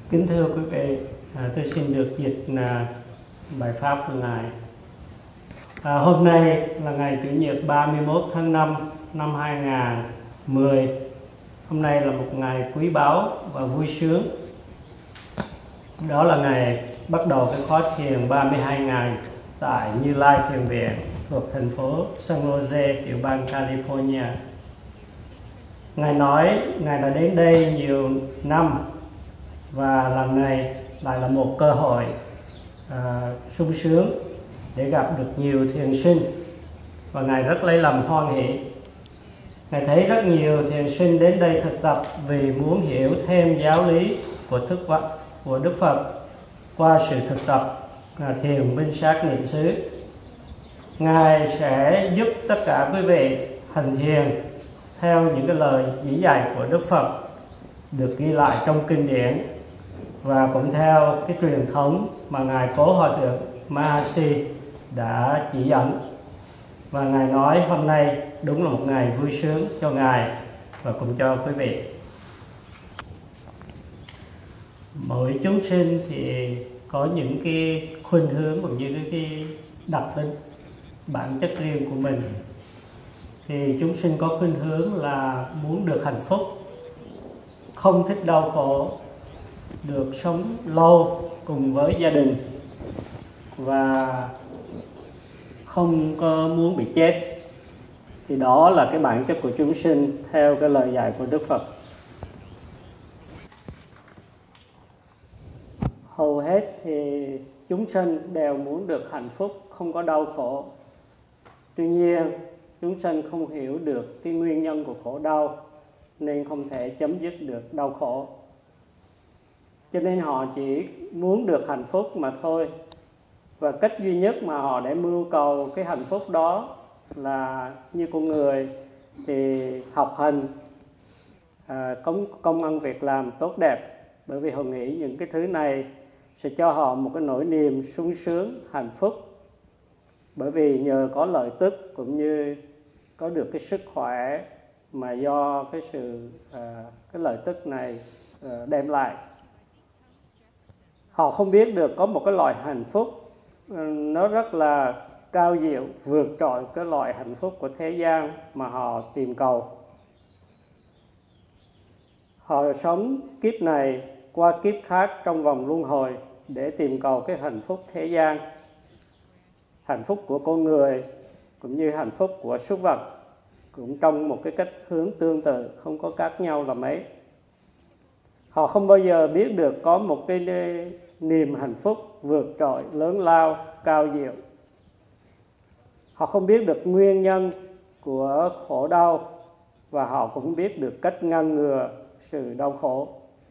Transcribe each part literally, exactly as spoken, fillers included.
Kính thưa quý vị, à, tôi xin được dịch à, bài pháp của Ngài. À, hôm nay là ngày Chủ nhật ba mươi mốt tháng năm năm hai nghìn không trăm mười. Hôm nay là một ngày quý báu và vui sướng. Đó là ngày bắt đầu cái khóa thiền ba mươi hai ngày tại Như Lai Thiền Viện thuộc thành phố San Jose, tiểu bang California. Ngài nói Ngài đã đến đây nhiều năm và lần này lại là một cơ hội à, sung sướng để gặp được nhiều thiền sinh, và Ngài rất lấy làm hoan hỷ. Ngài thấy rất nhiều thiền sinh đến đây thực tập vì muốn hiểu thêm giáo lý của thức vật của Đức Phật qua sự thực tập là thiền minh sát niệm xứ. Ngài sẽ giúp tất cả quý vị hành thiền theo những cái lời chỉ dạy của Đức Phật được ghi lại trong kinh điển, và cũng theo cái truyền thống mà Ngài Cố Hòa Thượng Mahasi đã chỉ dẫn. Và Ngài nói hôm nay đúng là một ngày vui sướng cho Ngài và cũng cho quý vị. Mỗi chúng sinh thì có những cái khuynh hướng cũng như cái, cái đặc tính bản chất riêng của mình. Thì chúng sinh có khuynh hướng là muốn được hạnh phúc, không thích đau khổ, được sống lâu cùng với gia đình và không có muốn bị chết. Thì đó là cái bản chất của chúng sinh theo cái lời dạy của Đức Phật. Hầu hết thì chúng sinh đều muốn được hạnh phúc, không có đau khổ. Tuy nhiên chúng sinh không hiểu được cái nguyên nhân của khổ đau nên không thể chấm dứt được đau khổ. Cho nên họ chỉ muốn được hạnh phúc mà thôi. Và cách duy nhất mà họ để mưu cầu cái hạnh phúc đó là như con người thì học hành, à, công, công ăn việc làm tốt đẹp. Bởi vì họ nghĩ những cái thứ này sẽ cho họ một cái nỗi niềm sung sướng, hạnh phúc. Bởi vì nhờ có lợi tức cũng như có được cái sức khỏe mà do cái sự à, cái lợi tức này à, đem lại. Họ không biết được có một cái loại hạnh phúc nó rất là cao diệu, vượt trội cái loại hạnh phúc của thế gian mà họ tìm cầu. Họ sống kiếp này qua kiếp khác trong vòng luân hồi để tìm cầu cái hạnh phúc thế gian, hạnh phúc của con người cũng như hạnh phúc của súc vật, cũng trong một cái cách hướng tương tự, không có khác nhau là mấy. Họ không bao giờ biết được có một cái niềm hạnh phúc vượt trội, lớn lao, cao diệu. Họ không biết được nguyên nhân của khổ đau và họ cũng biết được cách ngăn ngừa sự đau khổ.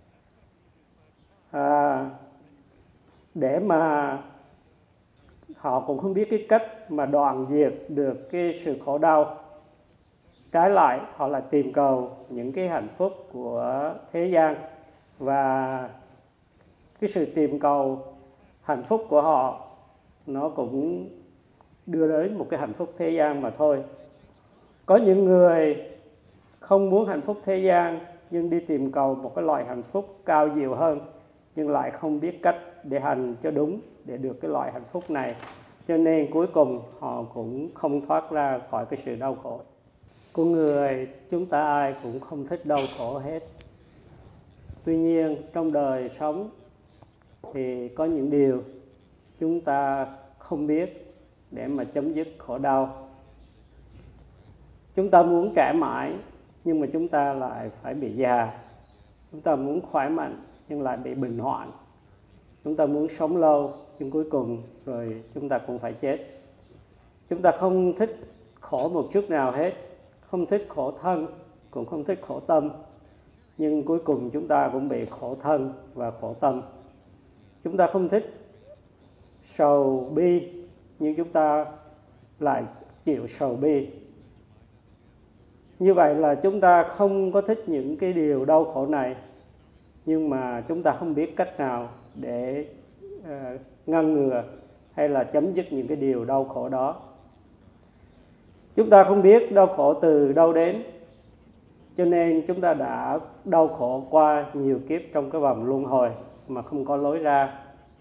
À, để mà họ cũng không biết cái cách mà đoạn diệt được cái sự khổ đau. Trái lại, họ lại tìm cầu những cái hạnh phúc của thế gian, và cái sự tìm cầu hạnh phúc của họ nó cũng đưa đến một cái hạnh phúc thế gian mà thôi. Có những người không muốn hạnh phúc thế gian nhưng đi tìm cầu một cái loại hạnh phúc cao diệu hơn, nhưng lại không biết cách để hành cho đúng để được cái loại hạnh phúc này. Cho nên cuối cùng họ cũng không thoát ra khỏi cái sự đau khổ. Con người chúng ta ai cũng không thích đau khổ hết. Tuy nhiên trong đời sống thì có những điều chúng ta không biết để mà chấm dứt khổ đau. Chúng ta muốn trẻ mãi nhưng mà chúng ta lại phải bị già. Chúng ta muốn khỏe mạnh nhưng lại bị bệnh hoạn. Chúng ta muốn sống lâu nhưng cuối cùng rồi chúng ta cũng phải chết. Chúng ta không thích khổ một chút nào hết, không thích khổ thân, cũng không thích khổ tâm. Nhưng cuối cùng chúng ta cũng bị khổ thân và khổ tâm. Chúng ta không thích sầu bi, nhưng chúng ta lại chịu sầu bi. Như vậy là chúng ta không có thích những cái điều đau khổ này, nhưng mà chúng ta không biết cách nào để uh, ngăn ngừa hay là chấm dứt những cái điều đau khổ đó. Chúng ta không biết đau khổ từ đâu đến, cho nên chúng ta đã đau khổ qua nhiều kiếp trong cái vòng luân hồi. mà không có lối ra.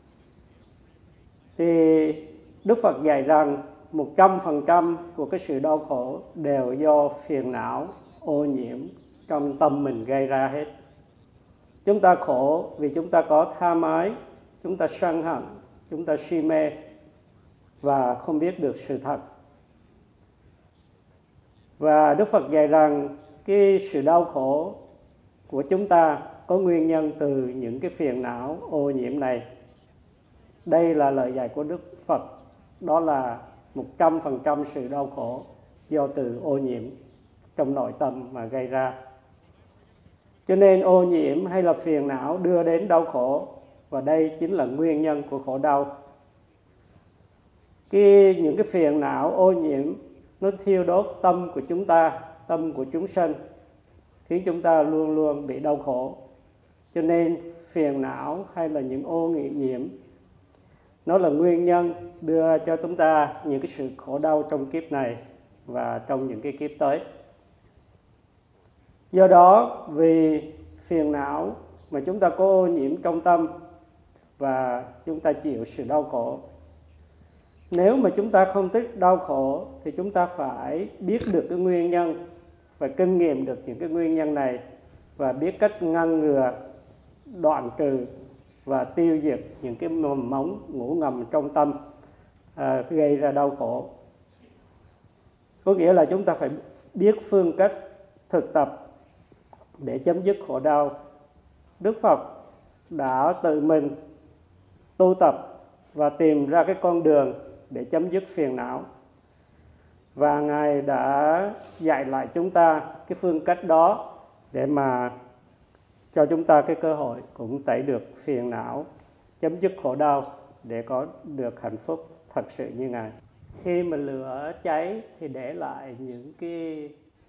Thì Đức Phật dạy rằng một trăm phần trăm của cái sự đau khổ đều do phiền não ô nhiễm trong tâm mình gây ra hết. Chúng ta khổ vì chúng ta có tham ái, chúng ta sân hận, chúng ta si mê và không biết được sự thật. Và Đức Phật dạy rằng cái sự đau khổ của chúng ta có nguyên nhân từ những cái phiền não ô nhiễm này. Đây là lời dạy của Đức Phật, đó là một trăm phần trăm sự đau khổ do từ ô nhiễm trong nội tâm mà gây ra. Cho nên ô nhiễm hay là phiền não đưa đến đau khổ, và đây chính là nguyên nhân của khổ đau. Cái, những cái phiền não ô nhiễm nó thiêu đốt tâm của chúng ta, tâm của chúng sanh, khiến chúng ta luôn luôn bị đau khổ. Cho nên phiền não hay là những ô nhiễm nó là nguyên nhân đưa cho chúng ta những cái sự khổ đau trong kiếp này và trong những cái kiếp tới. Do đó, vì phiền não mà chúng ta có ô nhiễm trong tâm và chúng ta chịu sự đau khổ. Nếu mà chúng ta không thích đau khổ thì chúng ta phải biết được cái nguyên nhân, phải kinh nghiệm được những cái nguyên nhân này và biết cách ngăn ngừa, đoạn trừ và tiêu diệt những cái mầm móng ngủ ngầm trong tâm à, gây ra đau khổ. Có nghĩa là chúng ta phải biết phương cách thực tập để chấm dứt khổ đau. Đức Phật đã tự mình tu tập và tìm ra cái con đường để chấm dứt phiền não. Và Ngài đã dạy lại chúng ta cái phương cách đó để mà cho chúng ta cái cơ hội cũng tẩy được phiền não, chấm dứt khổ đau để có được hạnh phúc thật sự như Ngài. Khi mà lửa cháy thì để lại những cái,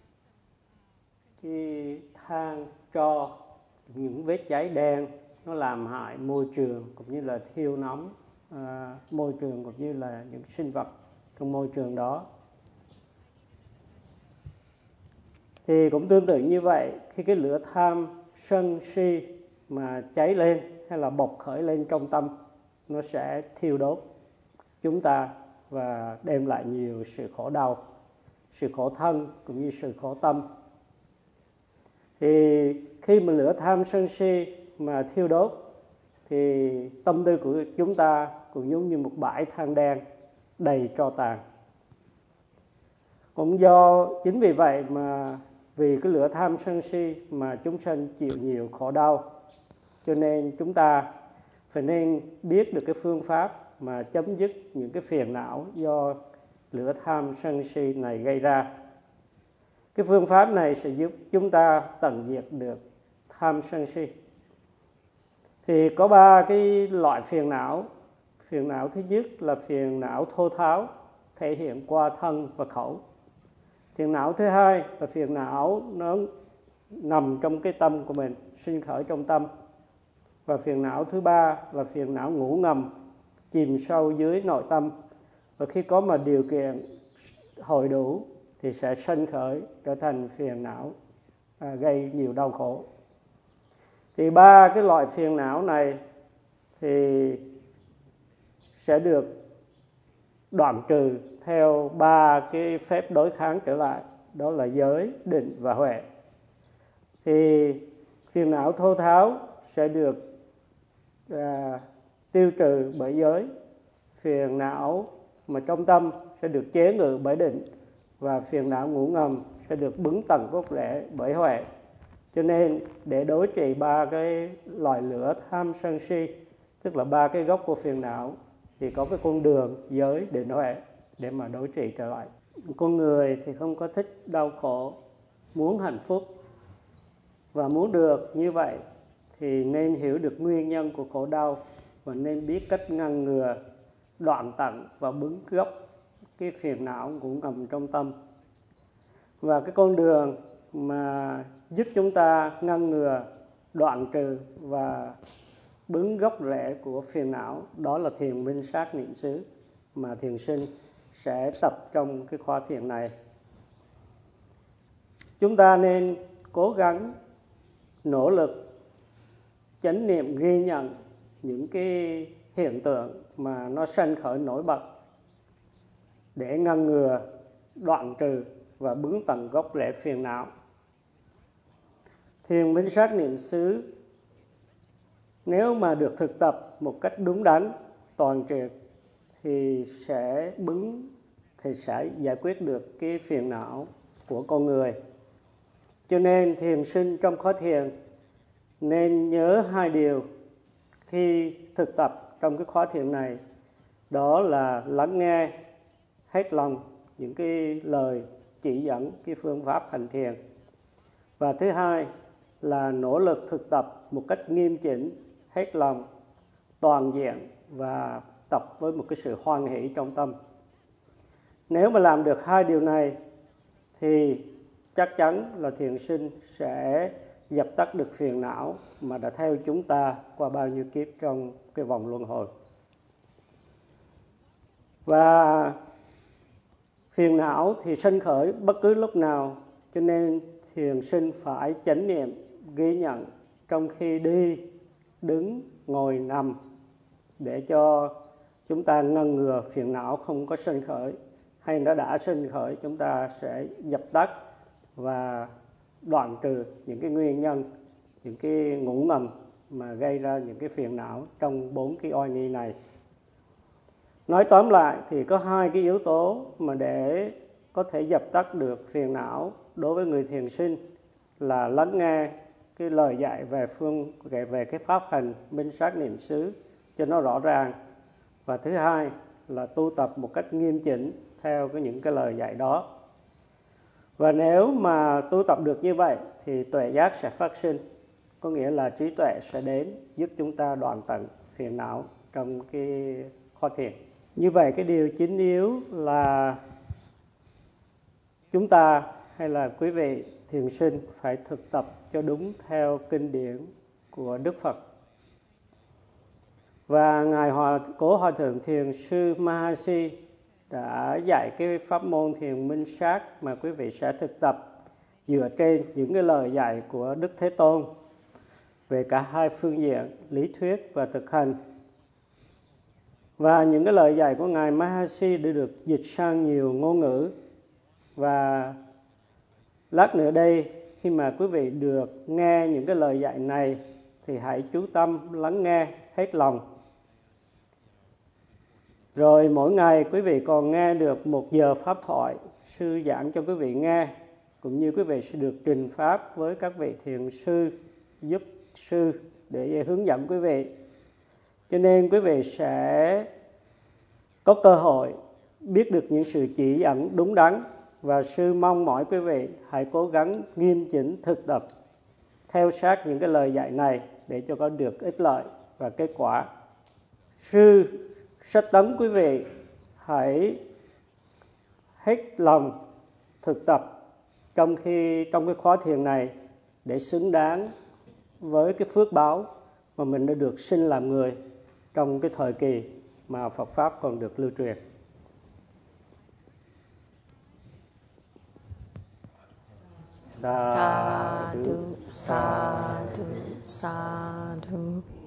cái than tro, những vết cháy đen, nó làm hại môi trường cũng như là thiêu nóng à, môi trường cũng như là những sinh vật trong môi trường đó. Thì cũng tương tự như vậy, khi cái lửa tham, sân, si mà cháy lên hay là bộc khởi lên trong tâm, nó sẽ thiêu đốt chúng ta và đem lại nhiều sự khổ đau, sự khổ thân cũng như sự khổ tâm. Thì khi mà lửa tham, sân, si mà thiêu đốt thì tâm tư của chúng ta cũng giống như một bãi than đen đầy tro tàn. Cũng do chính vì vậy mà vì cái lửa tham sân si mà chúng sanh chịu nhiều khổ đau. Cho nên chúng ta phải nên biết được cái phương pháp mà chấm dứt những cái phiền não do lửa tham sân si này gây ra. Cái phương pháp này sẽ giúp chúng ta tận diệt được tham sân si. Thì có ba cái loại phiền não. Phiền não thứ nhất là phiền não thô tháo, thể hiện qua thân và khẩu. Phiền não thứ hai là phiền não nó nằm trong cái tâm của mình, sinh khởi trong tâm. Và phiền não thứ ba là phiền não ngủ ngầm, chìm sâu dưới nội tâm. Và khi có mà điều kiện hội đủ thì sẽ sinh khởi trở thành phiền não à, gây nhiều đau khổ. Thì ba cái loại phiền não này thì sẽ được đoạn trừ theo ba cái phép đối kháng trở lại, đó là giới, định và huệ. Thì phiền não thô tháo sẽ được à, tiêu trừ bởi giới, phiền não mà trong tâm sẽ được chế ngự bởi định, và phiền não ngủ ngầm sẽ được bứng tận gốc rễ bởi huệ. Cho nên để đối trị ba cái loại lửa tham sân si, tức là ba cái gốc của phiền não, thì có cái con đường giới, định, huệ để mà đối trị trở lại. Con người thì không có thích đau khổ, muốn hạnh phúc. Và muốn được như vậy thì nên hiểu được nguyên nhân của khổ đau và nên biết cách ngăn ngừa, đoạn tận và bứng gốc cái phiền não cũng ngầm trong tâm. Và cái con đường mà giúp chúng ta ngăn ngừa, đoạn trừ và bứng gốc rễ của phiền não, đó là thiền minh sát niệm xứ mà thiền sinh sẽ tập trong cái khóa thiền này. Chúng ta nên cố gắng nỗ lực chánh niệm ghi nhận những cái hiện tượng mà nó sanh khởi nổi bật để ngăn ngừa, đoạn trừ và bứng tận gốc rễ phiền não. Thiền minh sát niệm xứ nếu mà được thực tập một cách đúng đắn, toàn triệt thì sẽ bứng thì sẽ giải quyết được cái phiền não của con người. Cho nên thiền sinh trong khóa thiền nên nhớ hai điều khi thực tập trong cái khóa thiền này, đó là lắng nghe hết lòng những cái lời chỉ dẫn cái phương pháp hành thiền, và thứ hai là nỗ lực thực tập một cách nghiêm chỉnh, hết lòng, toàn diện và tập với một cái sự hoan hỷ trong tâm. Nếu mà làm được hai điều này thì chắc chắn là thiền sinh sẽ dập tắt được phiền não mà đã theo chúng ta qua bao nhiêu kiếp trong cái vòng luân hồi. Và phiền não thì sanh khởi bất cứ lúc nào, cho nên thiền sinh phải chánh niệm, ghi nhận trong khi đi, đứng, ngồi, nằm để cho chúng ta ngăn ngừa phiền não không có sanh khởi, hay nó đã sanh khởi chúng ta sẽ dập tắt và đoạn trừ những cái nguyên nhân, những cái ngủ ngầm mà gây ra những cái phiền não trong bốn cái oai nghi này. Nói tóm lại thì có hai cái yếu tố mà để có thể dập tắt được phiền não đối với người thiền sinh là lắng nghe cái lời dạy về phương về cái pháp hành minh sát niệm xứ cho nó rõ ràng, và thứ hai là tu tập một cách nghiêm chỉnh theo cái những cái lời dạy đó. Và nếu mà tu tập được như vậy thì tuệ giác sẽ phát sinh, có nghĩa là trí tuệ sẽ đến giúp chúng ta đoạn tận phiền não trong cái khóa thiền. Như vậy cái điều chính yếu là chúng ta hay là quý vị thiền sinh phải thực tập cho đúng theo kinh điển của Đức Phật. Và Ngài Hòa, Cố Hòa Thượng Thiền Sư Mahasi đã dạy cái pháp môn thiền minh sát mà quý vị sẽ thực tập dựa trên những cái lời dạy của Đức Thế Tôn về cả hai phương diện lý thuyết và thực hành. Và những cái lời dạy của Ngài Mahasi đã được dịch sang nhiều ngôn ngữ. Và lát nữa đây khi mà quý vị được nghe những cái lời dạy này thì hãy chú tâm lắng nghe hết lòng. Rồi mỗi ngày quý vị còn nghe được một giờ pháp thoại sư giảng cho quý vị nghe, cũng như quý vị sẽ được trình pháp với các vị thiền sư, giúp sư để hướng dẫn quý vị. Cho nên quý vị sẽ có cơ hội biết được những sự chỉ dẫn đúng đắn, và sư mong mỏi quý vị hãy cố gắng nghiêm chỉnh thực tập theo sát những cái lời dạy này để cho có được ích lợi và kết quả. Sư sách tấn quý vị hãy hết lòng thực tập trong khi trong cái khóa thiền này để xứng đáng với cái phước báo mà mình đã được sinh làm người trong cái thời kỳ mà Phật Pháp còn được lưu truyền. Sadhu, sadhu, sadhu.